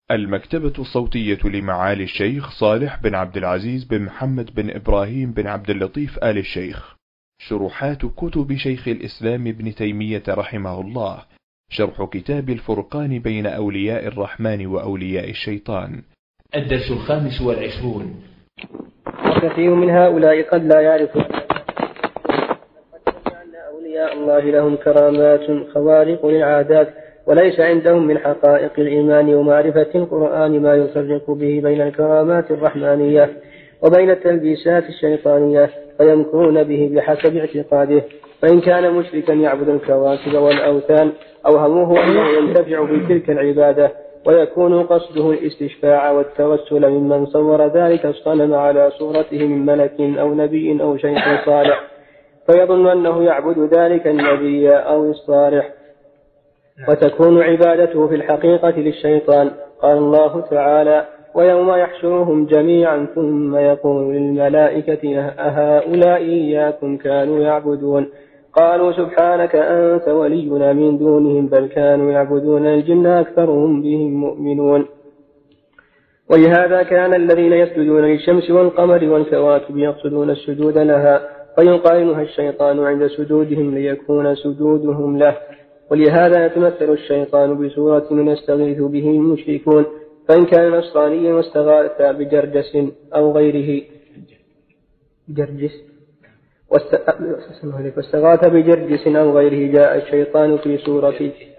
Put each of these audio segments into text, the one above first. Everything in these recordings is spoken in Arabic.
المكتبة الصوتية لمعالي الشيخ صالح بن عبد العزيز بن محمد بن إبراهيم بن عبد اللطيف آل الشيخ. شروحات كتب شيخ الإسلام ابن تيمية رحمه الله. شرح كتاب الفرقان بين أولياء الرحمن وأولياء الشيطان. الدرس 25. وكثير من هؤلاء قد لا يعرفون أن أولياء الله لهم كرامات خوارق للعادات، وليس عندهم من حقائق الإيمان ومعرفة القرآن ما يفرق به بين الكرامات الرحمانية وبين التلبيسات الشيطانية، فيمكرون به بحسب اعتقاده. فإن كان مشركا يعبد الكواكب والأوثان أوهموه أنه ينتفع بتلك العبادة، ويكون قصده الاستشفاع والتوسل ممن صور ذلك الصنم على صورته من ملك أو نبي أو شيخ صالح، فيظن أنه يعبد ذلك النبي أو الصالح، وتكون عبادته في الحقيقة للشيطان. قال الله تعالى: ويوم يحشرهم جميعا ثم يقول للملائكة أهؤلاء إياكم كانوا يعبدون؟ قالوا سبحانك أنت ولينا من دونهم بل كانوا يعبدون الجن أكثرهم بهم مؤمنون. ولهذا كان الذين يسجدون للشمس والقمر والكواكب يقصدون السجود لها، فيقارنها الشيطان عند سجودهم ليكون سجودهم له. ولهذا يتمثل الشيطان بسورة من يستغيث به المشركون، فإن كان نصرانيا واستغاث بجرجس أو غيره واستغاث بجرجس أو غيره جاء الشيطان في سورة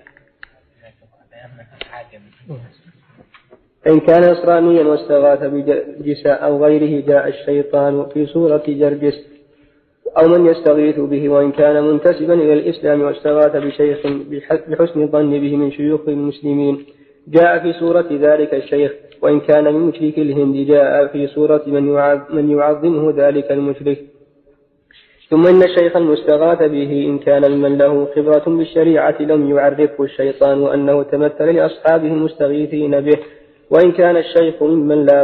إن كان نصرانيا واستغاث بجرجس أو غيره جاء الشيطان في سورة جرجس أو من يستغيث به، وإن كان منتسبا إلى الإسلام واستغاث بشيخ بحسن الظن به من شيوخ المسلمين جاء في سورة ذلك الشيخ، وإن كان من مشرك الهند جاء في سورة من يعظمه ذلك المشرك. ثم إن الشيخ المستغاث به إن كان ممن له خبرة بالشريعة لم يعرفه الشيطان أنه تمثل لأصحابه المستغيثين به، وإن كان الشيخ ممن لا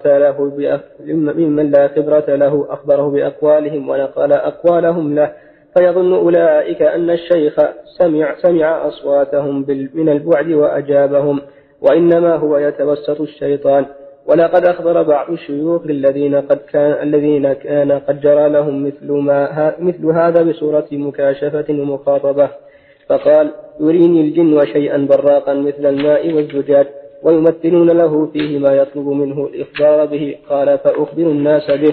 خبرة له أخبره بأقوالهم ونقل أقوالهم له، فيظن أولئك أن الشيخ سمع أصواتهم من البعد وأجابهم، وإنما هو يتوسط الشيطان. ولقد أخبر بعض الشيوخ الذين كان قد جرى لهم مثل هذا بصورة مكاشفة ومخاطبة، فقال: يريني الجن شيئا براقا مثل الماء والزجاج، ويمثلون له فيه ما يطلب منه الإخبار به. قال: فأخبر الناس به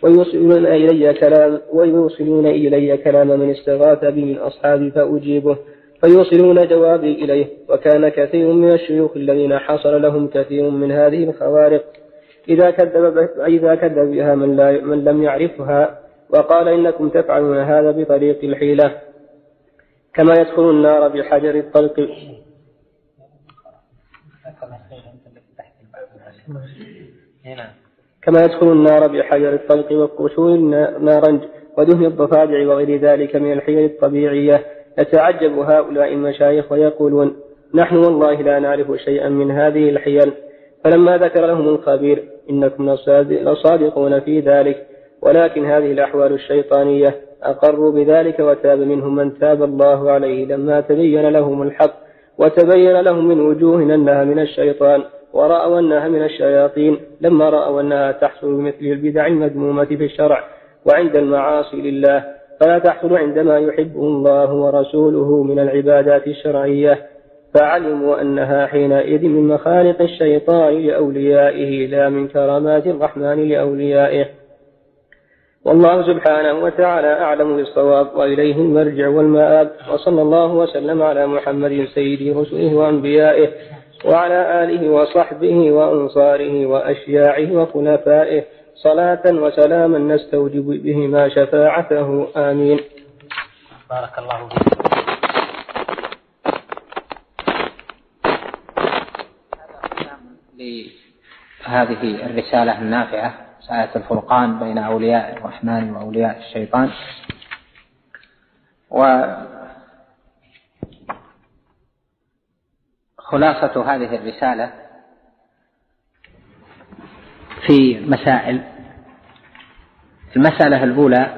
ويوصلون إلي كلام من استغاث به من أصحابي فأجيبه، فيوصلون جوابي إليه. وكان كثير من الشيوخ الذين حصل لهم كثير من هذه الخوارق إذا كذب بها من لم يعرفها وقال: إنكم تفعلون هذا بطريق الحيلة، كما يدخل النار بحجر الطلق وقشور نارنج ودهن الضفادع وغير ذلك من الحيل الطبيعية. يتعجب هؤلاء المشايخ ويقولون: نحن والله لا نعرف شيئا من هذه الحيل. فلما ذكر لهم الخبير: إنكم لصادقون في ذلك، ولكن هذه الأحوال الشيطانية، أقروا بذلك وتاب منهم من تاب الله عليه لما تبين لهم الحق، وتبين لهم من وجوه أنها من الشيطان، ورأوا أنها من الشياطين لما رأوا أنها تحصل بمثل البدع المذمومة في الشرع وعند المعاصي لله، فلا تحصل عندما يحبه الله ورسوله من العبادات الشرعية، فعلموا أنها حينئذ من مخالق الشيطان لأوليائه لا من كرامات الرحمن لأوليائه. والله سبحانه وتعالى أعلم بالصواب، وإليه المرجع والمآب. وصلى الله وسلم على محمد سيد رسله وأنبيائه وعلى آله وصحبه وأنصاره وأشياعه وخلفائه صلاة وسلاما نستوجب بهما شفاعته. آمين. بارك الله فيك. لهذه الرسالة النافعة، رسالة الفرقان بين أولياء الرحمن وأولياء الشيطان. وخلاصة هذه الرسالة في مسائل. المسألة الأولى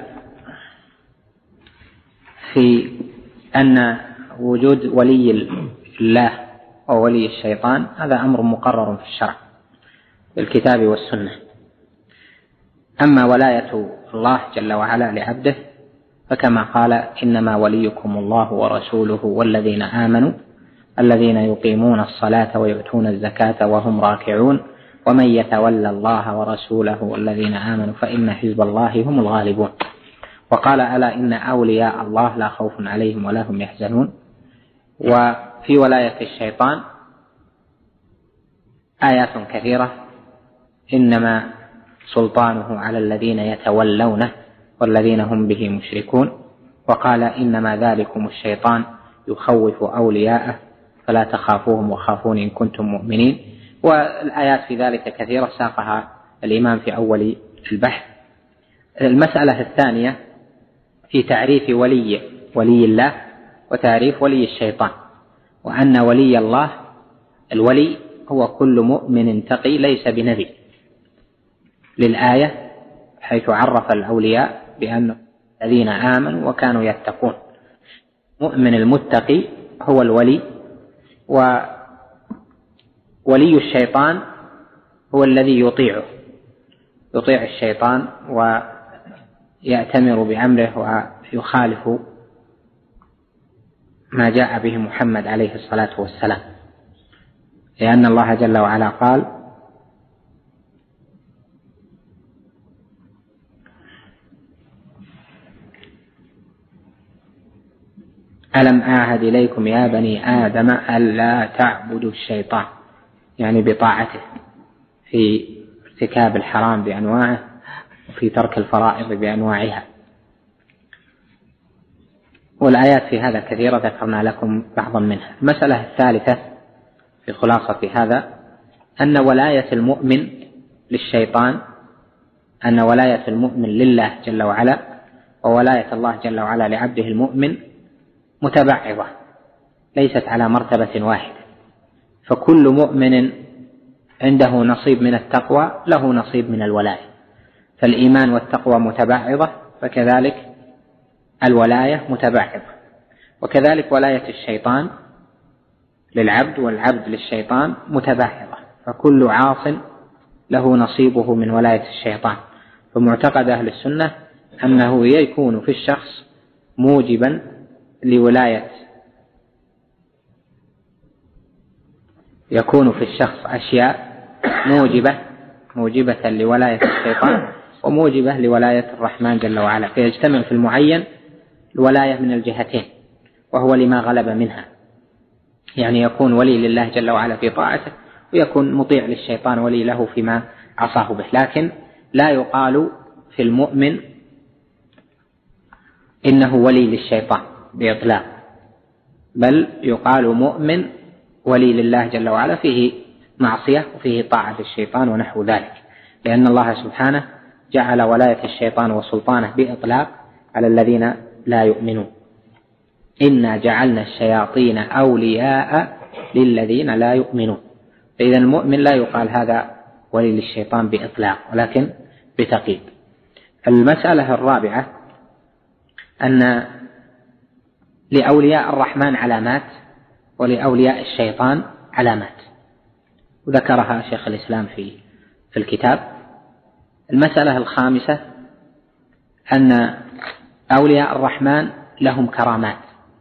في أن وجود ولي الله وولي الشيطان هذا أمر مقرر في الشرع بالكتاب والسنة. أما ولاية الله جل وعلا لعبده فكما قال إنما وليكم الله ورسوله والذين آمنوا الذين يقيمون الصلاة ويؤتون الزكاة وهم راكعون ومن يتولى الله ورسوله والذين آمنوا فإن حزب الله هم الغالبون. وقال ألا إن أولياء الله لا خوف عليهم ولا هم يحزنون. وفي ولاية الشيطان آيات كثيرة إنما سلطانه على الذين يتولونه والذين هم به مشركون. وقال إنما ذلكم الشيطان يخوف أولياءه فلا تخافوهم وخافون إن كنتم مؤمنين. والآيات في ذلك كثيرة ساقها الإمام في أول البحث. المسألة الثانية في تعريف ولي الله وتعريف ولي الشيطان، وأن ولي الله الولي هو كل مؤمن تقي ليس بنبي، للآية حيث عرف الأولياء بأن الذين آمنوا وكانوا يتقون. مؤمن المتقي هو الولي. وولي الشيطان هو الذي يطيع الشيطان ويأتمر بأمره ويخالف ما جاء به محمد عليه الصلاة والسلام، لأن الله جل وعلا قال ألم أعهد إليكم يا بني آدم ألا تعبدوا الشيطان، يعني بطاعته في ارتكاب الحرام بأنواعه وفي ترك الفرائض بأنواعها. والآيات في هذا كثيرة ذكرنا لكم بعضا منها. المسألة الثالثة في خلاصة هذا أن ولاية المؤمن للشيطان، أن ولاية المؤمن لله جل وعلا وولاية الله جل وعلا لعبده المؤمن متبعضة ليست على مرتبة واحدة، فكل مؤمن عنده نصيب من التقوى له نصيب من الولاية، فالإيمان والتقوى متبعضة فكذلك الولاية متبعضة. وكذلك ولاية الشيطان للعبد والعبد للشيطان متبعضة، فكل عاص له نصيبه من ولاية الشيطان. فمعتقد أهل السنة أنه يكون في الشخص موجبا لولاية، يكون في الشخص أشياء موجبة لولاية الشيطان وموجبة لولاية الرحمن جل وعلا، فيجتمع في المعين الولاية من الجهتين وهو لما غلب منها، يعني يكون ولي لله جل وعلا في طاعته ويكون مطيع للشيطان ولي له فيما عصاه به. لكن لا يقال في المؤمن إنه ولي للشيطان بإطلاق، بل يقال مؤمن ولي لله جل وعلا فيه معصية وفيه طاعة للشيطان ونحو ذلك، لأن الله سبحانه جعل ولاية الشيطان وسلطانه بإطلاق على الذين لا يؤمنون. إنا جعلنا الشياطين أولياء للذين لا يؤمنون. فإذا المؤمن لا يقال هذا ولي للشيطان بإطلاق ولكن بتقييد. المسألة الرابعة أن لأولياء الرحمن علامات ولأولياء الشيطان علامات، وذكرها شيخ الإسلام في الكتاب. المسألة الخامسة أن أولياء الرحمن لهم كرامات،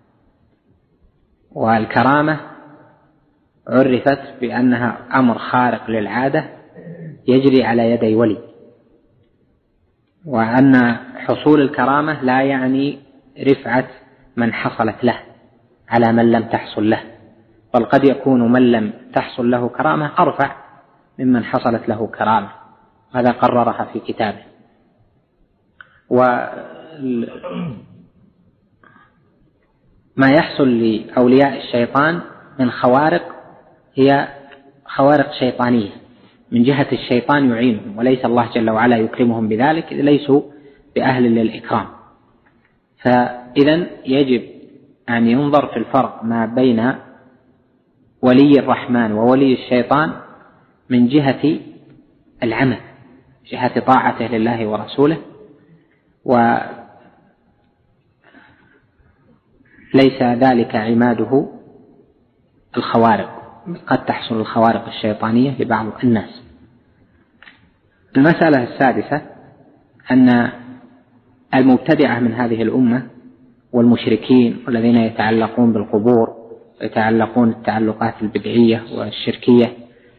والكرامة عرفت بأنها أمر خارق للعادة يجري على يدي ولي، وأن حصول الكرامة لا يعني رفعة من حصلت له على من لم تحصل له، بل قد يكون من لم تحصل له كرامة أرفع ممن حصلت له كرامة، هذا قررها في كتابه. وما يحصل لأولياء الشيطان من خوارق هي خوارق شيطانية من جهة الشيطان يعينهم، وليس الله جل وعلا يكرمهم بذلك، ليسوا بأهل للإكرام. فإذن يجب أن ينظر في الفرق ما بين ولي الرحمن وولي الشيطان من جهة العمل، جهة طاعته لله ورسوله، وليس ذلك عماده الخوارق، قد تحصل الخوارق الشيطانية لبعض الناس. المسألة السادسة أن المبتدعة من هذه الأمة والمشركين والذين يتعلقون بالقبور ويتعلقون التعلقات البدعية والشركية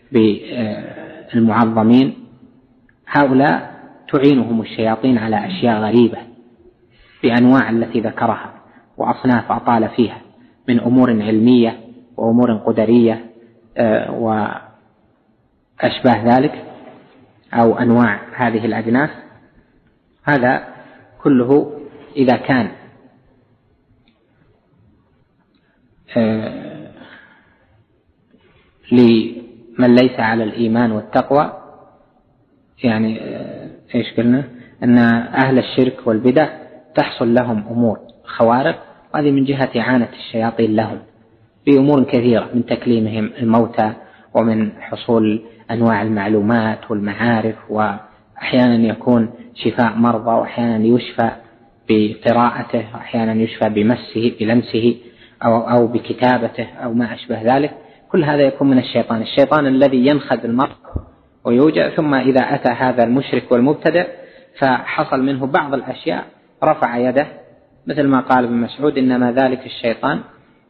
بالمعظمين، هؤلاء تعينهم الشياطين على أشياء غريبة بأنواع التي ذكرها وأصناف أطال فيها من أمور علمية وأمور قدرية وأشباه ذلك، أو أنواع هذه الأجناس. هذا كله إذا كان لمن ليس على الإيمان والتقوى، يعني إيش قلنا؟ أن أهل الشرك والبدع تحصل لهم أمور خوارق، وهذه من جهة إعانة الشياطين لهم بأمور كثيرة، من تكليمهم الموتى ومن حصول أنواع المعلومات والمعارف، وأحيانا يكون شفاء مرضى، وأحيانا يشفى بقراءته، وأحيانا يشفى بلمسه أو بكتابته أو ما أشبه ذلك. كل هذا يكون من الشيطان الذي ينخذ المرء ويوجع، ثم إذا أتى هذا المشرك والمبتدع فحصل منه بعض الأشياء رفع يده، مثل ما قال ابن مسعود: إنما ذلك الشيطان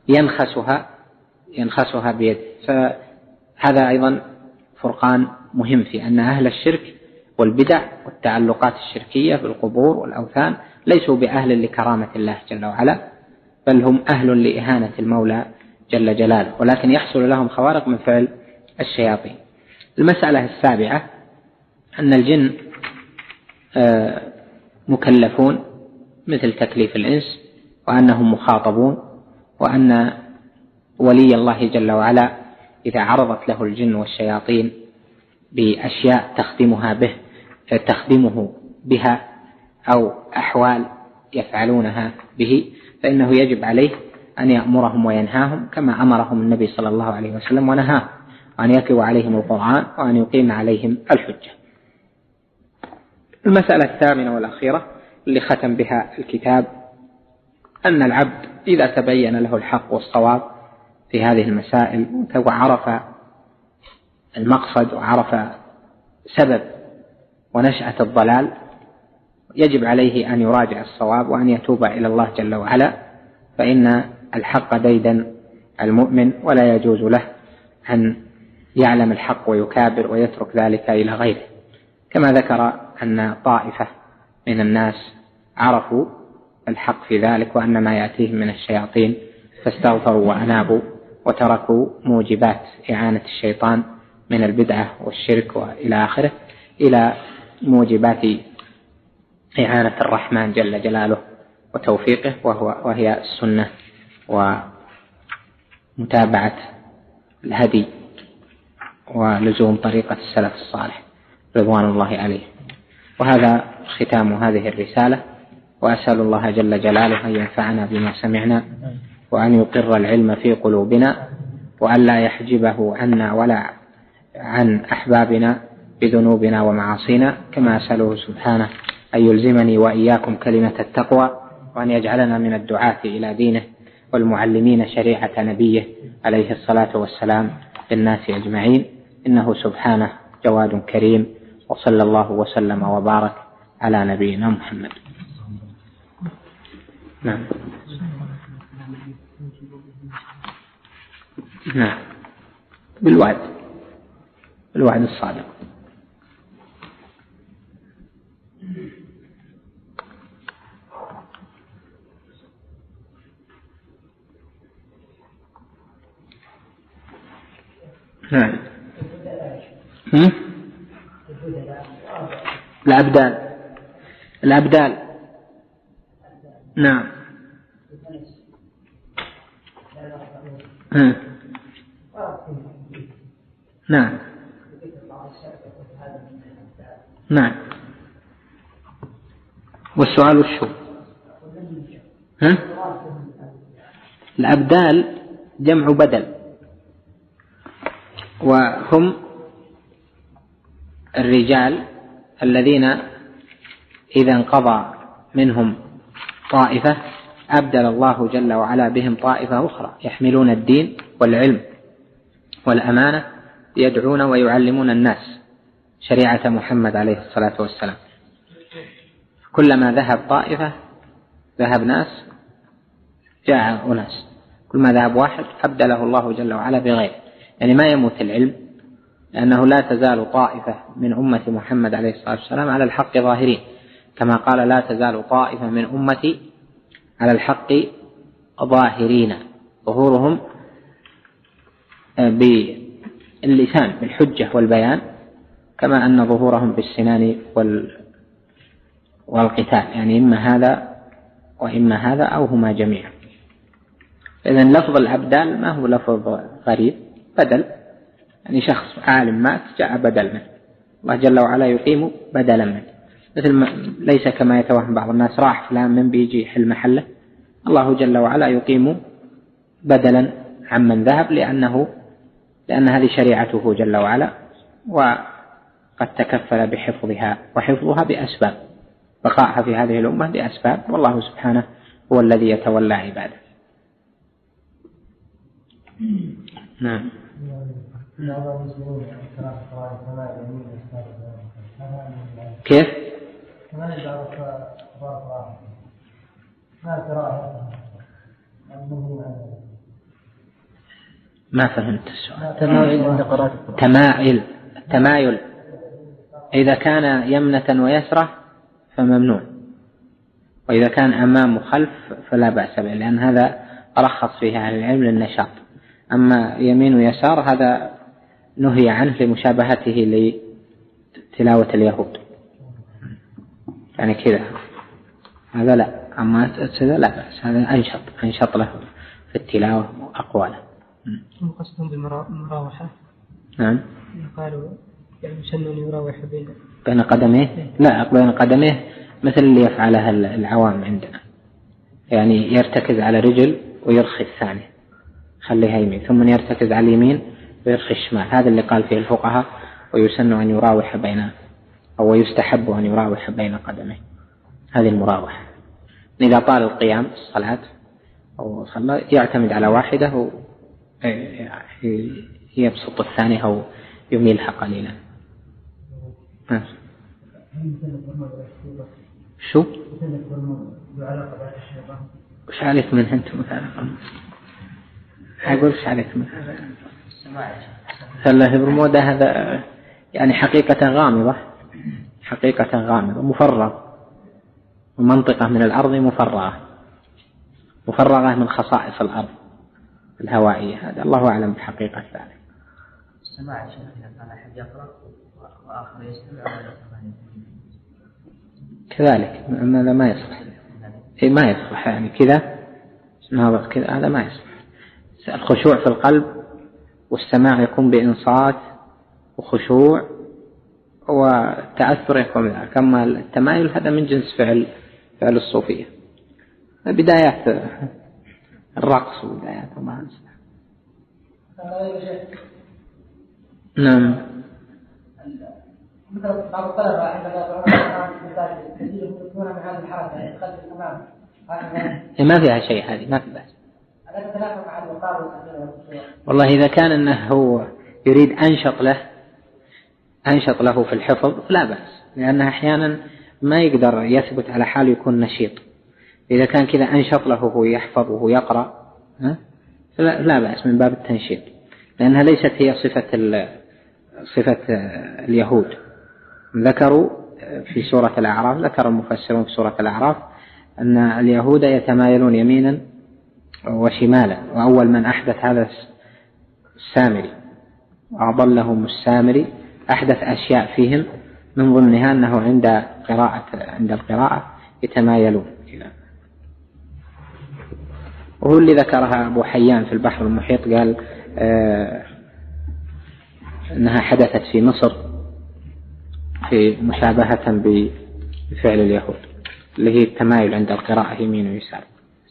ينخسها بيده. فهذا أيضا فرقان مهم في أن أهل الشرك والبدع والتعلقات الشركية بالقبور والأوثان ليسوا بأهل لكرامة الله جل وعلا، بل هم أهل لإهانة المولى جل جلاله، ولكن يحصل لهم خوارق من فعل الشياطين. المسألة السابعة أن الجن مكلفون مثل تكليف الإنس، وأنهم مخاطبون، وأن ولي الله جل وعلا إذا عرضت له الجن والشياطين بأشياء تخدمه بها أو أحوال يفعلونها به، فإنه يجب عليه أن يأمرهم وينهاهم كما أمرهم النبي صلى الله عليه وسلم ونهاهم، وأن يتلو عليهم القرآن وأن يقيم عليهم الحجة. المسألة الثامنة والأخيرة اللي ختم بها الكتاب أن العبد إذا تبين له الحق والصواب في هذه المسائل وعرف المقصد وعرف سبب ونشأة الضلال، يجب عليه أن يراجع الصواب وأن يتوب إلى الله جل وعلا، فإن الحق ديدا المؤمن، ولا يجوز له أن يعلم الحق ويكابر ويترك ذلك إلى غيره. كما ذكر أن طائفة من الناس عرفوا الحق في ذلك وأن ما يأتيهم من الشياطين فاستغفروا وأنابوا وتركوا موجبات إعانة الشيطان من البدعة والشرك وإلى آخره، إلى موجبات إعانة الرحمن جل جلاله وتوفيقه، وهي السنة ومتابعة الهدي ولزوم طريقة السلف الصالح رضوان الله عليه. وهذا ختام هذه الرسالة، وأسأل الله جل جلاله أن ينفعنا بما سمعنا، وأن يقر العلم في قلوبنا، وأن لا يحجبه عنا ولا عن أحبابنا بذنوبنا ومعاصينا، كما أسأله سبحانه أن يلزمني وإياكم كلمة التقوى، وأن يجعلنا من الدعاة إلى دينه والمعلمين شريعة نبيه عليه الصلاة والسلام للناس أجمعين، إنه سبحانه جواد كريم، وصلى الله وسلم وبارك على نبينا محمد. نعم. نعم، بالوعد الصادق. نعم. الأبدال. نعم. نعم. نعم. والسؤال وشو؟ الأبدال جمع بدل، وهم الرجال الذين إذا انقضى منهم طائفة أبدل الله جل وعلا بهم طائفة أخرى يحملون الدين والعلم والأمانة يدعون ويعلمون الناس شريعة محمد عليه الصلاة والسلام. كلما ذهب طائفة ذهب ناس جاء أناس، كل ما ذهب واحد أبدله الله جل وعلا بغيره، يعني ما يموت العلم، لأنه لا تزال طائفة من أمة محمد عليه الصلاة والسلام على الحق ظاهرين، كما قال لا تزال طائفة من أمتي على الحق ظاهرين، ظهورهم باللسان بالحجة والبيان، كما أن ظهورهم بالسنان والقتال، يعني إما هذا وإما هذا أو هما جميعا. إذن لفظ الأبدال ما هو لفظ غريب، بدل، يعني شخص عالم مات جاء بدل منه، الله جل وعلا يقيم بدلا منه، مثل ما ليس كما يتوهم بعض الناس راح فلان من بيجي يحل محله، الله جل وعلا يقيم بدلا عمن ذهب، لأن هذه شريعته جل وعلا، وقد تكفل بحفظها، وحفظها بأسباب، بقائها في هذه الأمة بأسباب، والله سبحانه هو الذي يتولى عباده. نعم. كيف؟ ما فهمت السؤال. التمايل إذا كان يمنة ويسرة فممنوع، وإذا كان أمام وخلف فلا بأس به، لأن هذا رخص فيه أهل العلم للنشاط. أما يمين ويسار هذا نهي عنه لمشابهته لتلاوة اليهود، يعني كذا هذا لا، أما كذا لا بأس، هذا أنشط له في التلاوة وأقواله. قصدهم بالمراوحة؟ نعم. قالوا يعني يسن أن يراوح بين قدميه؟ لا، بين قدميه مثل اللي يفعلها العوام عندنا، يعني يرتكز على رجل ويرخي الثاني، خليها يمين، ثم يرتكز على اليمين ويرخي الشمال، هذا اللي قال فيه الفقهاء ويسن أن يراوح بين، أو يستحب أن يراوح بين قدميه، هذه المراوحة. إذا طال القيام الصلاة أو صلى يعتمد على واحدة يبسط الثانية أو يميلها قليلا. شو؟ وش عليك منها أنتم مثلا؟ أقول وش عليك منها؟ فالله برمودا هذا يعني حقيقة غامضة، حقيقة غامضة، مفرغ، ومنطقة من الأرض مفرغة من خصائص الأرض الهوائية، هذا الله أعلم بحقيقة ذلك. السماع يا شيخ إذا كان أحد يقرأ وآخر يستمع ولا يسمع كذلك، هذا ما يصلح، ما يصلح، يعني كذا نهضت كذا، هذا ما يصلح. الخشوع في القلب والسماع يكون بإنصات وخشوع وتأثر يكون ذلك، أما التمايل هذا من جنس فعل الصوفية، بدايات الرقص وبدايات ما يصلح. نعم. مثل بعض الطلبة عندما يقرأون يكون من هذه الحركة يدخل في الأمام، ما فيها شيء، هذه ما في بأس. ألا تتنافى مع الوقار؟ والله إذا كان أنه هو يريد أنشط له في الحفظ لا بأس، لأنه أحيانا ما يقدر يثبت على حال يكون نشيط، إذا كان كذا أنشط له وهو يحفظ وهو يقرأ لا بأس من باب التنشيط، لأنها ليست هي صفة اليهود. ذكروا في سورة الأعراف، ذكر المفسرون في سورة الأعراف أن اليهود يتمايلون يمينا وشمالا، وأول من أحدث هذا السامري، وأضلهم السامري، أحدث أشياء فيهم من ضمنها أنه عند القراءة يتمايلون، وهو اللي ذكرها أبو حيان في البحر المحيط، قال أنها حدثت في مصر في مشابهة بفعل اليهود، اللي هي التمايل عند القراءة يمين ويسار.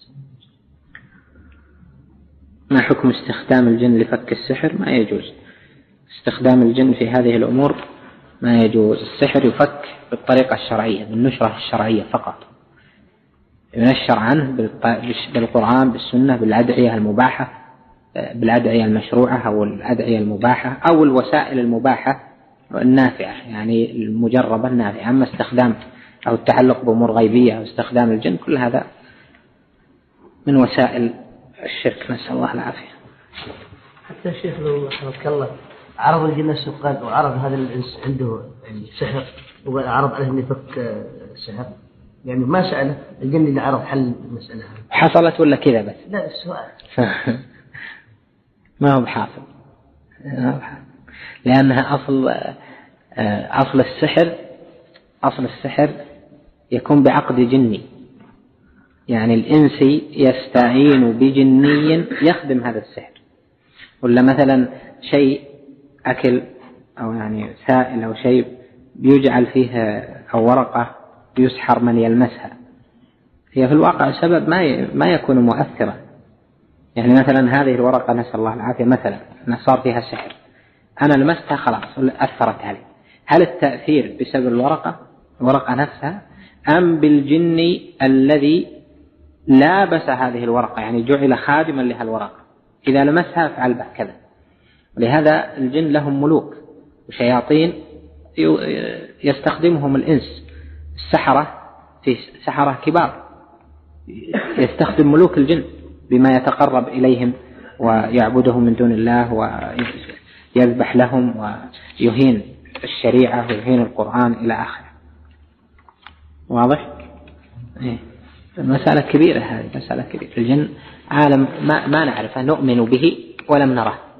ما حكم استخدام الجن لفك السحر؟ ما يجوز استخدام الجن في هذه الأمور، ما يجوز. السحر يفك بالطريقة الشرعية، بالنشرة الشرعية فقط، ينشر عنه بالقرآن بالسنة بالأدعية المباحة، بالأدعية المشروعة أو الأدعية المباحة أو الوسائل المباحة النافعة، يعني المجربة النافعة. أما استخدام أو التعلق بأمور غيبية أو استخدام الجن، كل هذا من وسائل الشرك، نسأل الله العافية. حتى الشيخ لو حفظك الله عرض الجن السقال وعرض هذا الإنس عنده يعني سحر وعرض عليه أن يفك السحر، يعني ما سأله الجن اللي عرض حل المسألة حصلت ولا كذا بس؟ لا السؤال ما هو بحاصل، لأنها أصل السحر يكون بعقد جني، يعني الإنسي يستعين بجني يخدم هذا السحر. ولا مثلا شيء أكل أو يعني سائل أو شيء بيجعل فيه أو ورقة يسحر من يلمسها، هي في الواقع سبب ما يكون مؤثرا. يعني مثلا هذه الورقة نسأل الله العافية مثلا صار فيها سحر، أنا لمستها خلاص أثرت علي. هل التأثير بسبب الورقة نفسها أم بالجن الذي لابس هذه الورقة، يعني جعل خادما لها الورقة، إذا لمسها فعل به كذا. ولهذا الجن لهم ملوك وشياطين يستخدمهم الإنس، السحرة في سحرة كبار يستخدم ملوك الجن بما يتقرب إليهم ويعبدهم من دون الله ويذبح لهم ويهين الشريعة ويهين القرآن إلى آخره. واضح؟ مسألة كبيرة، هذه مسألة كبيرة. الجن عالم ما نعرفه، نؤمن به ولم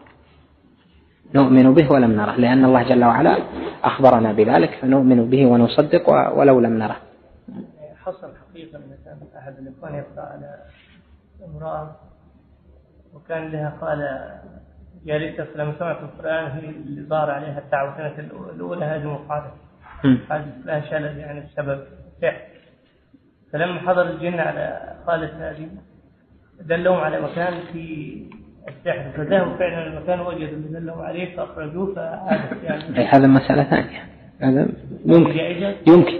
نره، لأن الله جل وعلا أخبرنا بذلك، فنؤمن به ونصدق ولو لم نره. حصل حقيقة مثلا أحد الإخوان يقرأ على امرأة وكان لها قال جالسة، فلما سمعت القرآن هي اللي ظهر عليها التعويذات الأولى هذه مقاطعة هذه لها شلل يعني بسبب سحر. فلما حضر الجن على خالة هذه دلهم على مكان في السحر، فذهبوا فعلا المكان وجدوا اللي دلهم عليه فأخرجوه فعادت يعني. هذا مسألة ثانية، هذا يمكن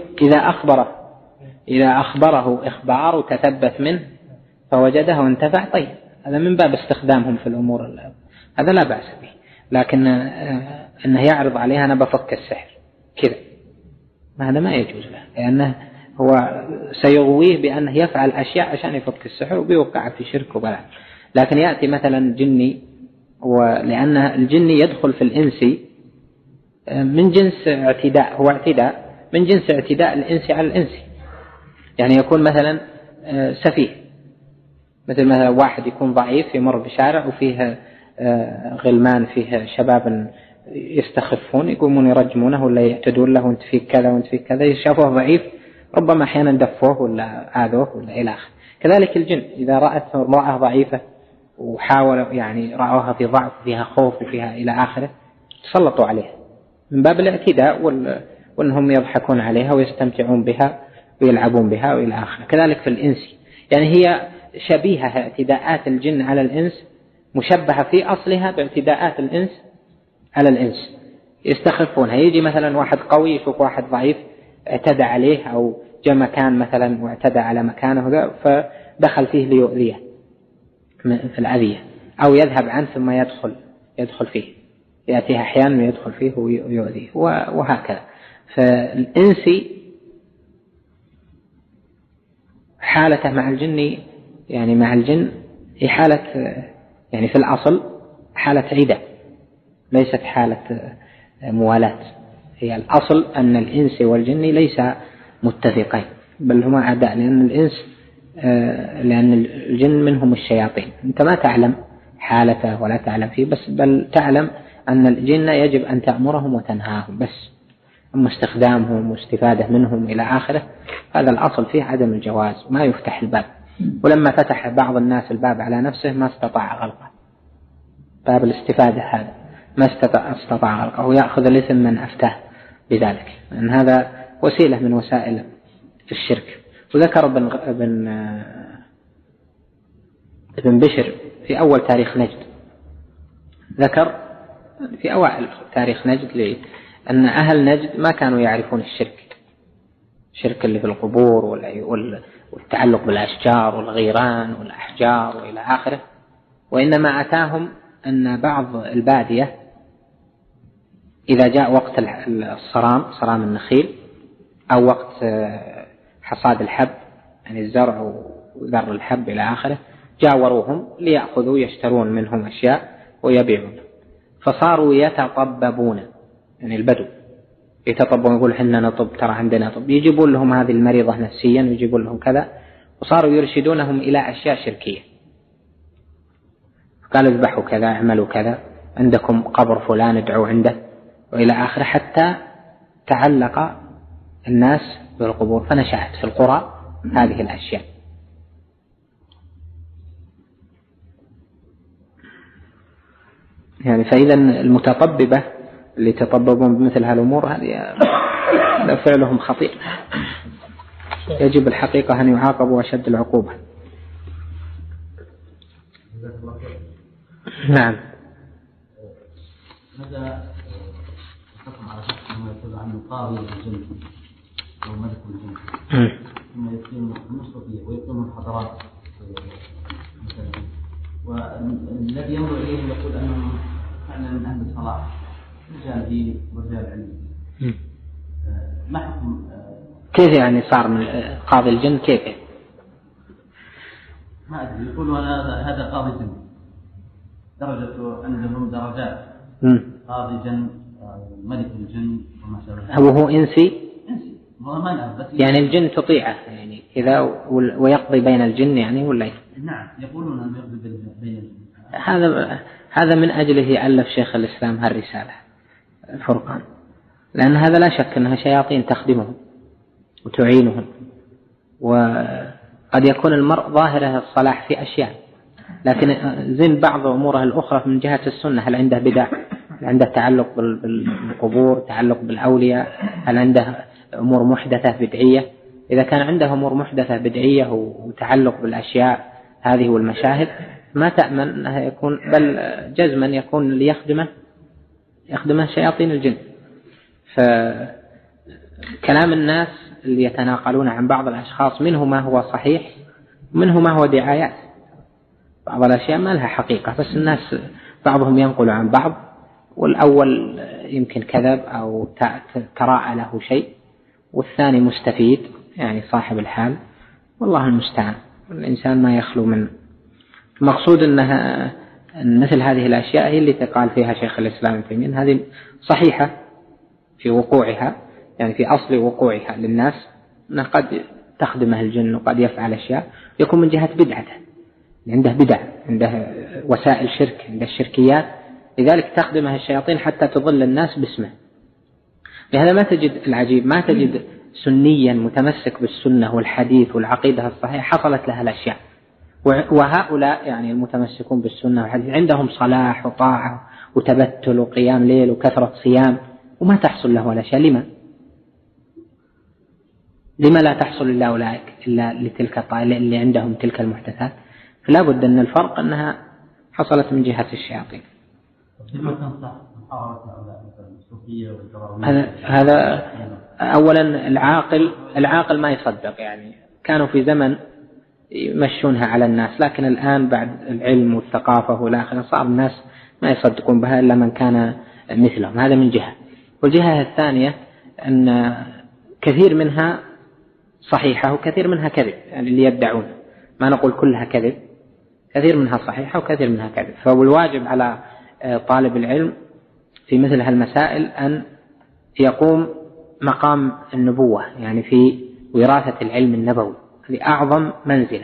إذا أخبره إخبار وتثبت منه فوجده وانتفع، طيب هذا من باب استخدامهم في الأمور، هذا لا بأس به. لكن أنه يعرض عليها أنا بفك السحر كذا، هذا ما يجوز له، لأنه هو سيغويه بأنه يفعل أشياء عشان يفك السحر وبيوقع في شرك وبلاء. لكن يأتي مثلا جني، ولأن الجني يدخل في الإنسي من جنس اعتداء، هو اعتداء من جنس اعتداء الإنسي على الإنسي. يعني يكون مثلا سفيه، مثلا واحد يكون ضعيف يمر بشارع وفيه غلمان فيه شباب يستخفون يقومون يرجمونه ولا يعتدون له وانت فيك كذا وانت فيك كذا، يشافوه ضعيف ربما أحيانا دفوه ولا آذوه ولا إلى آخره. كذلك الجن إذا رأت امرأة ضعيفة وحاولوا يعني رأوها في ضعف فيها خوف وفيها إلى آخره تسلطوا عليها من باب الاعتداء وأنهم يضحكون عليها ويستمتعون بها ويلعبون بها وإلى آخره. كذلك في الإنس، يعني هي شبيهة اعتداءات الجن على الإنس، مشبهة في أصلها باعتداءات الإنس على الإنس، يستخفونها. يجي مثلا واحد قوي يشوف واحد ضعيف اعتدى عليه أو جاء مكان مثلا واعتدى على مكانه فدخل فيه ليؤذيه في الأذية، أو يذهب عنه ثم يدخل فيه، يأتيه أحيانا ويدخل فيه ويؤذيه وهكذا. فالإنسي حالته مع الجن، يعني مع الجن هي حالة يعني في الأصل حالة عداء ليست حالة موالاة. هي الأصل أن الإنس والجن ليس متفقين بل هما أعداء، لأن الجن منهم الشياطين، أنت ما تعلم حالته ولا تعلم فيه بل تعلم أن الجن يجب أن تأمرهم وتنهاهم بس، أما استخدامهم واستفادة منهم إلى آخره هذا الأصل فيه عدم الجواز، ما يفتح الباب. ولما فتح بعض الناس الباب على نفسه ما استطاع غلقه، باب الاستفادة هذا ما استطاع غلقه ويأخذ الإثم من أفتاه بذلك، لأن هذا وسيلة من وسائل الشرك. وذكر ابن بشر في أول تاريخ نجد، ذكر في أوائل تاريخ نجد أن أهل نجد ما كانوا يعرفون الشرك اللي في القبور والتعلق بالأشجار والغيران والأحجار وإلى آخره، وإنما أتاهم أن بعض البادية إذا جاء وقت صرام النخيل أو وقت حصاد الحب يعني الزرع وذر الحب إلى آخره جاوروهم ليأخذوا يشترون منهم أشياء ويبيعون، فصاروا يتطببون يعني البدو يتطببون يقول حنا نطب ترى عندنا طب، يجيبون لهم هذه المريضة نفسيا ويجيبون لهم كذا، وصاروا يرشدونهم إلى أشياء شركية. قالوا اذبحوا كذا اعملوا كذا عندكم قبر فلان ادعوا عنده وإلى آخره، حتى تعلق الناس بالقبور فنشأت في القرى هذه الأشياء. يعني فإذا المتطببة اللي يتطببون بمثل هالأمور هذه فعلهم خطير، يجب الحقيقة أن يعاقبوا أشد العقوبة. نعم. ماذا تحكم على شخص ما يقول عنه قاضي الجنة أو ملك الجنة ثم يقيم المستطيع ويقيم الحضارات مثلا، والذي ينظر إليه يقول أنه فعلا من أهل الصلاح رجال دين ورجال علم، ما حكم؟ كيف يعني صار من قاضي الجن؟ كيف؟ ما أدري، يقولون هذا قاضي جن، درجة عندهم درجات، قاضي جن ملك الجن وما شابه. هو إنسي؟ ما نعرف، يعني الجن تطيعه يعني كذا ويقضي بين الجن يعني ولا؟ نعم يقولون أنه يقضي بين الجن. هذا من أجله ألف شيخ الإسلام هالرسالة الفرقان، لأن هذا لا شك أنها شياطين تخدمهم وتعينهم، وقد يكون المرء ظاهره الصلاح في أشياء لكن زين بعض أموره الأخرى من جهة السنة، هل عنده بدع، هل عنده تعلق بالقبور، تعلق بالأولياء، هل عنده أمور محدثة بدعية. إذا كان عنده أمور محدثة بدعية وتعلق بالأشياء هذه والمشاهد ما تأمن أنها يكون، بل جزما يكون ليخدمه شياطين الجن. فكلام الناس اللي يتناقلون عن بعض الأشخاص منه ما هو صحيح ومنه ما هو دعايات، بعض الأشياء ما لها حقيقة بس الناس بعضهم ينقل عن بعض، والأول يمكن كذب أو تراءى له شيء والثاني مستفيد يعني صاحب الحال، والله المستعان. الإنسان ما يخلو من المقصود أن مثل هذه الأشياء هي اللي تقال فيها شيخ الإسلام ابن تيمية هذه صحيحة في وقوعها، يعني في أصل وقوعها للناس، أنه قد تخدمه الجن وقد يفعل أشياء يكون من جهة بدعته، عنده بدع، عنده وسائل شرك، عنده الشركيات، لذلك تخدمه الشياطين حتى تضل الناس باسمه. لهذا ما تجد العجيب، ما تجد سنيا متمسك بالسنة والحديث والعقيدة الصحيحة حصلت لها الأشياء، وهؤلاء يعني المتمسكون بالسنة والحديث عندهم صلاح وطاعة وتبتل وقيام ليل وكثرة صيام وما تحصل له الأشياء. لما لا تحصل إلا أولئك إلا لتلك الطائلة اللي عندهم تلك المحدثات؟ فلا بد أن الفرق أنها حصلت من جهة الشياطين. هذا أولا العاقل ما يصدق، يعني كانوا في زمن يمشونها على الناس، لكن الآن بعد العلم والثقافة والآخر صار الناس ما يصدقون بها إلا من كان مثلهم. هذا من جهة. والجهة الثانية أن كثير منها صحيحة وكثير منها كذب، يعني اللي يدعون، ما نقول كلها كذب، كثير منها صحيحة وكثير منها كذب. فالواجب على طالب العلم في مثل هالمسائل أن يقوم مقام النبوة، يعني في وراثة العلم النبوي، هذه أعظم منزلة،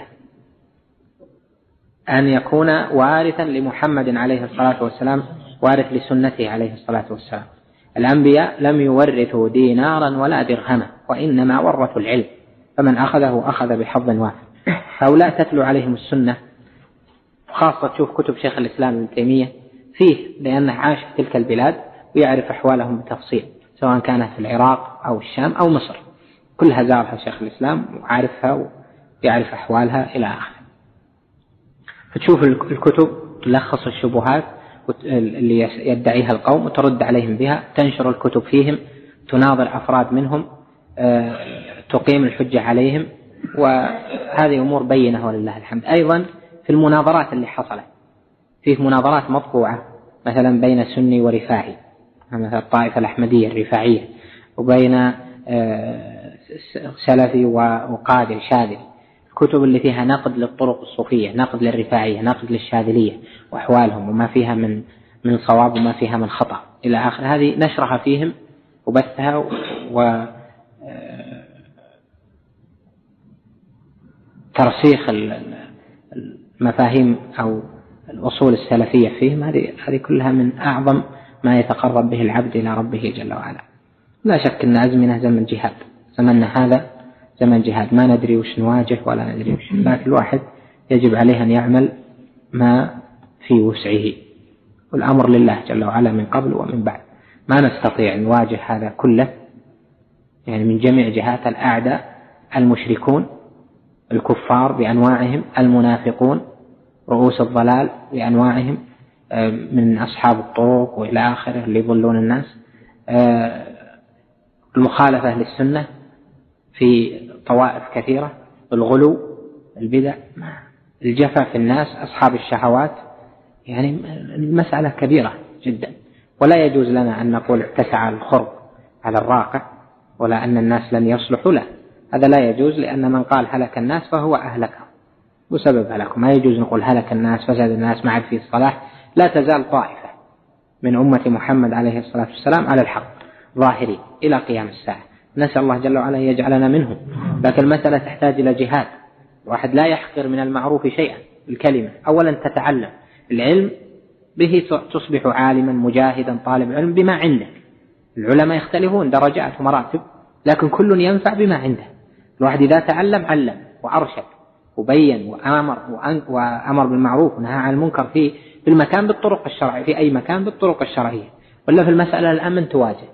أن يكون وارثا لمحمد عليه الصلاة والسلام، وارث لسنته عليه الصلاة والسلام. الأنبياء لم يورثوا دينارا ولا درهما، وإنما ورثوا العلم، فمن أخذه أخذ بحظ وافر. هؤلاء تتلو عليهم السنة، خاصة تشوف كتب شيخ الإسلام ابن تيمية فيه، لأنه عاش في تلك البلاد ويعرف أحوالهم بتفصيل، سواء كانت في العراق أو الشام أو مصر، كلها زارها شيخ الإسلام وعارفها ويعرف أحوالها إلى آخره. فتشوف الكتب تلخص الشبهات اللي يدعيها القوم وترد عليهم بها، تنشر الكتب فيهم، تناظر أفراد منهم، تقيم الحجة عليهم، وهذه أمور بينة ولله الحمد. أيضا في المناظرات اللي حصلت فيه مناظرات مطبوعة مثلا بين سني ورفاعي، مثلا الطائفة الأحمدية الرفاعية، وبين سلفي وقادر شاذلي، الكتب اللي فيها نقد للطرق الصوفية، نقد للرفاعية، نقد للشاذلية وأحوالهم وما فيها من صواب وما فيها من خطأ إلى آخر، هذه نشرها فيهم وبثها وترسيخ المفاهيم أو الأصول السلفية فيهم، هذه كلها من أعظم ما يتقرب به العبد إلى ربه جل وعلا. لا شك أن أزمنة زمن جهاد، زمننا هذا زمن جهاد، ما ندري وش نواجه ولا ندري وش، لكن الواحد يجب عليه أن يعمل ما في وسعه، والأمر لله جل وعلا من قبل ومن بعد. ما نستطيع أن نواجه هذا كله يعني من جميع جهات، الأعداء المشركون الكفار بأنواعهم، المنافقون رؤوس الضلال بأنواعهم من أصحاب الطرق وإلى آخره اللي يضلون الناس، المخالفة للسنة في طوائف كثيرة، الغلو، البدع، الجفا في الناس، أصحاب الشهوات، يعني المسألة كبيرة جدا. ولا يجوز لنا أن نقول اتسع الخرق على الراقع ولا أن الناس لن يصلحوا له، هذا لا يجوز، لأن من قال هلك الناس فهو أهلكهم وسبب هلكهم. ما يجوز نقول هلك الناس فساد الناس ما عاد فيه الصلاح. لا تزال طائفة من أمة محمد عليه الصلاة والسلام على الحق ظاهرين إلى قيام الساعة، نسأل الله جل وعلا يجعلنا منهم. لكن المسألة تحتاج إلى جهاد، واحد لا يحقر من المعروف شيئا. الكلمة أولا تتعلم العلم، به تصبح عالما مجاهدا طالب علم بما عندك. العلماء يختلفون درجات ومراتب، لكن كل ينفع بما عنده. الواحد إذا تعلم علم وأرشد وبين وأمر بالمعروف ونهى عن المنكر في المكان بالطرق الشرعية، في أي مكان بالطرق الشرعية، ولا في المسألة الأمن تواجه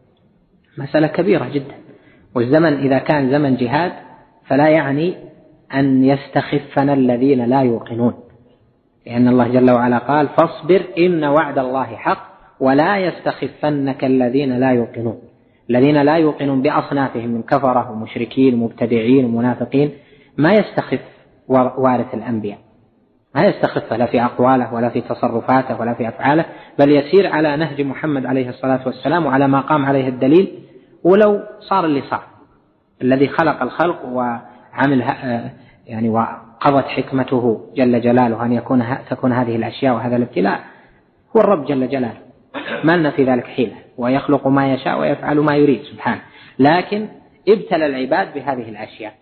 مسألة كبيرة جدا. والزمن إذا كان زمن جهاد فلا يعني أن يستخفنا الذين لا يوقنون، لأن الله جل وعلا قال فاصبر إن وعد الله حق ولا يستخفنك الذين لا يوقنون. الذين لا يوقنون بأصنافهم من كفرة ومشركين ومبتدعين ومنافقين ما يستخف وارث الأنبياء، ما يستخف لا في أقواله ولا في تصرفاته ولا في أفعاله، بل يسير على نهج محمد عليه الصلاة والسلام وعلى ما قام عليه الدليل، ولو صار اللي صار. الذي خلق الخلق وعمل يعني وقضت حكمته جل جلاله أن تكون هذه الأشياء وهذا الابتلاء هو الرب جل جلاله، ما لنا في ذلك حيلة، ويخلق ما يشاء ويفعل ما يريد سبحانه. لكن ابتلى العباد بهذه الأشياء،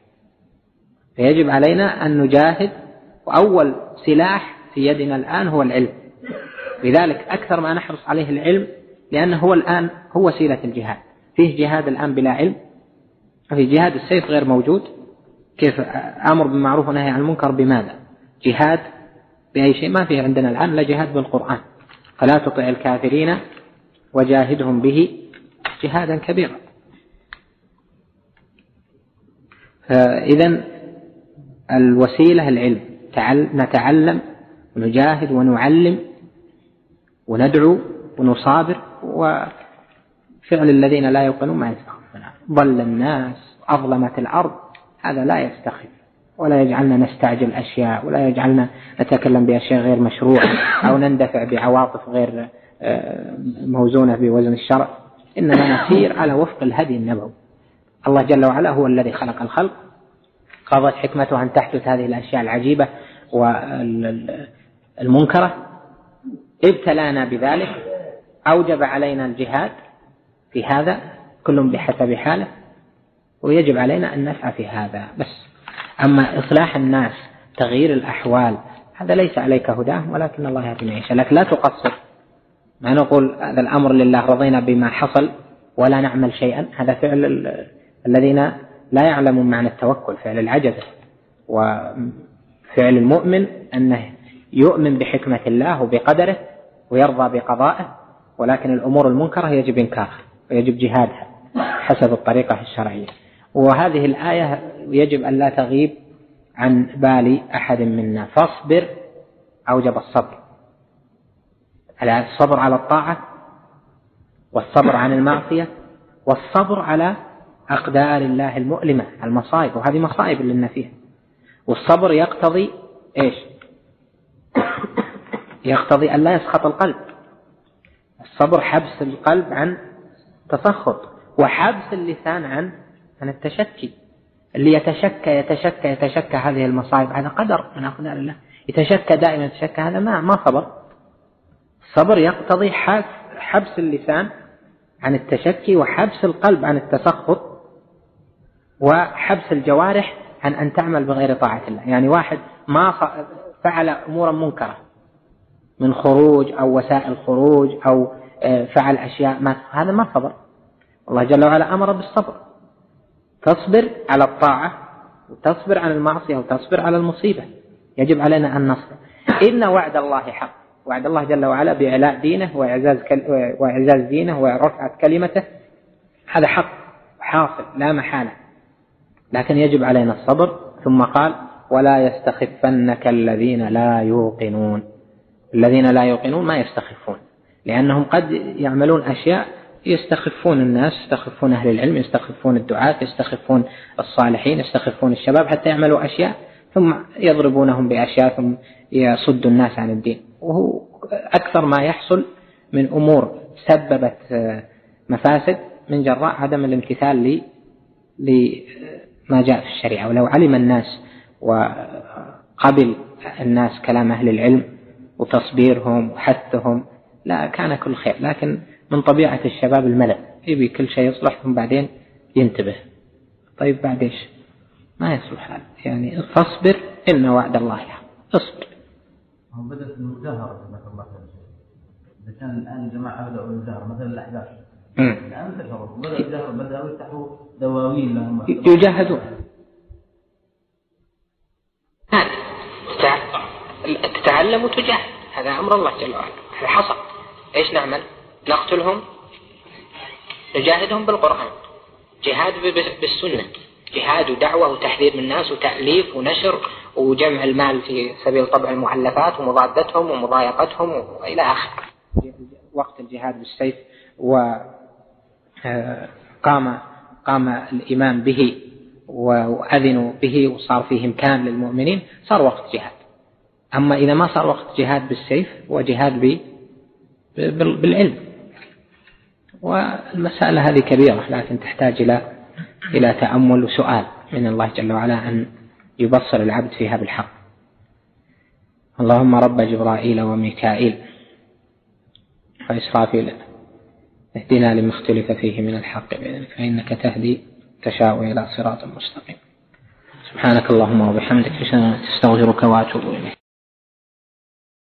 فيجب علينا أن نجاهد، وأول سلاح في يدنا الآن هو العلم. لذلك أكثر ما نحرص عليه العلم، لأنه هو الآن هو وسيلة الجهاد. فيه جهاد الآن بلا علم، في جهاد السيف غير موجود. كيف أمر بالمعروف ونهي عن المنكر بماذا؟ جهاد بأي شيء ما فيه عندنا الآن، لا جهاد بالقرآن. فلا تطع الكافرين وجاهدهم به جهادا كبيرا. إذن الوسيلة العلم، نتعلم ونجاهد ونعلم وندعو ونصابر، وفعل الذين لا يوقنون ما يستخفون. ضل الناس أظلمت الأرض، هذا لا يستخف ولا يجعلنا نستعجل أشياء، ولا يجعلنا نتكلم بأشياء غير مشروعة أو نندفع بعواطف غير موزونة بوزن الشرع. إنما نسير على وفق الهدي النبوي. الله جل وعلا هو الذي خلق الخلق، قضت حكمته أن تحدث هذه الأشياء العجيبة والمنكرة، ابتلانا بذلك، أوجب علينا الجهاد في هذا، كل بحسب حاله، ويجب علينا أن نسعى في هذا بس. أما إصلاح الناس، تغيير الأحوال، هذا ليس عليك هداهم، ولكن الله يهدي من يشاء. لك لا تقصر، ما نقول هذا الأمر لله رضينا بما حصل ولا نعمل شيئا، هذا فعل الذين لا يعلمون معنى التوكل، فعل العجزة. وفعل المؤمن أنه يؤمن بحكمة الله وبقدره ويرضى بقضائه، ولكن الأمور المنكرة يجب إنكارها ويجب جهادها حسب الطريقة الشرعية. وهذه الآية يجب أن لا تغيب عن بال أحد منا. فاصبر أوجب الصبر، الصبر على الطاعة، والصبر عن المعصية، والصبر على أقدار الله المؤلمة، المصائب، وهذه مصائب لنا فيها. والصبر يقتضي إيش؟ يقتضي أن لا يسخط القلب. الصبر حبس القلب عن تسخط، وحبس اللسان عن التشكي. اللي يتشكى هذه المصائب، هذا قدر من أقدار الله. يتشكى دائما يتشكى، هذا ما صبر. الصبر يقتضي حبس اللسان عن التشكي، وحبس القلب عن التسخط، وحبس الجوارح عن أن تعمل بغير طاعة الله. يعني واحد ما فعل أمورا منكرة من خروج أو وسائل خروج أو فعل أشياء هذا ما صبر. الله جل وعلا أمر بالصبر، تصبر على الطاعة وتصبر عن المعصية وتصبر على المصيبة. يجب علينا أن نصبر. إن وعد الله حق، وعد الله جل وعلا بإعلاء دينه وإعزاز دينه ورفعة كلمته، هذا حق حاصل لا محالة، لكن يجب علينا الصبر. ثم قال ولا يستخفنك الذين لا يوقنون. الذين لا يوقنون ما يستخفون، لأنهم قد يعملون أشياء يستخفون الناس، يستخفون أهل العلم، يستخفون الدعاة، يستخفون الصالحين، يستخفون الشباب، حتى يعملوا أشياء ثم يضربونهم بأشياء ثم يصدوا الناس عن الدين. وهو أكثر ما يحصل من أمور سببت مفاسد من جراء عدم الامتثال لما جاء في الشريعة. ولو علم الناس وقبل الناس كلام أهل العلم وتصبيرهم وحثهم لا كان كل خير، لكن من طبيعة الشباب الملل، يبي كل شيء يصلح ثم بعدين ينتبه. طيب بعد إيش؟ ما يصلح هذا. يعني فاصبر إن وعد الله حق، اصبر. بدأت المجاهرة مثل الله، إذا كان الآن الجماعة بدأوا المجاهرة مثل الأحداث الآن انتشروا بدأوا يجاهروا، بدأوا يفتحوا دواوين لهم يجاهدون. تتعلم وتجاهد، هذا أمر الله جل وعلا، هذا حصل. إيش نعمل؟ نقتلهم، نجاهدهم بالقرآن، جهاد بالسنة، جهاد ودعوة وتحذير من الناس وتأليف ونشر وجمع المال في سبيل طبع المؤلفات ومضادتهم ومضايقتهم وإلى آخره. وقت الجهاد بالسيف قام الإمام به وأذنوا به وصار فيه إمكان للمؤمنين، صار وقت جهاد. أما إذا ما صار وقت جهاد بالسيف وجهاد بالعلم. والمسألة هذه كبيرة، لكن تحتاج إلى تأمل وسؤال من الله جل وعلا أن يبصر العبد فيها بالحق. اللهم رب جبرائيل وميكائيل وإسرافيل اهدنا لما اختلف فيه من الحق بإذنك، فإنك تهدي تشاء إلى صراط مستقيم. سبحانك اللهم وبحمدك، أستغفرك وأتوب إليك.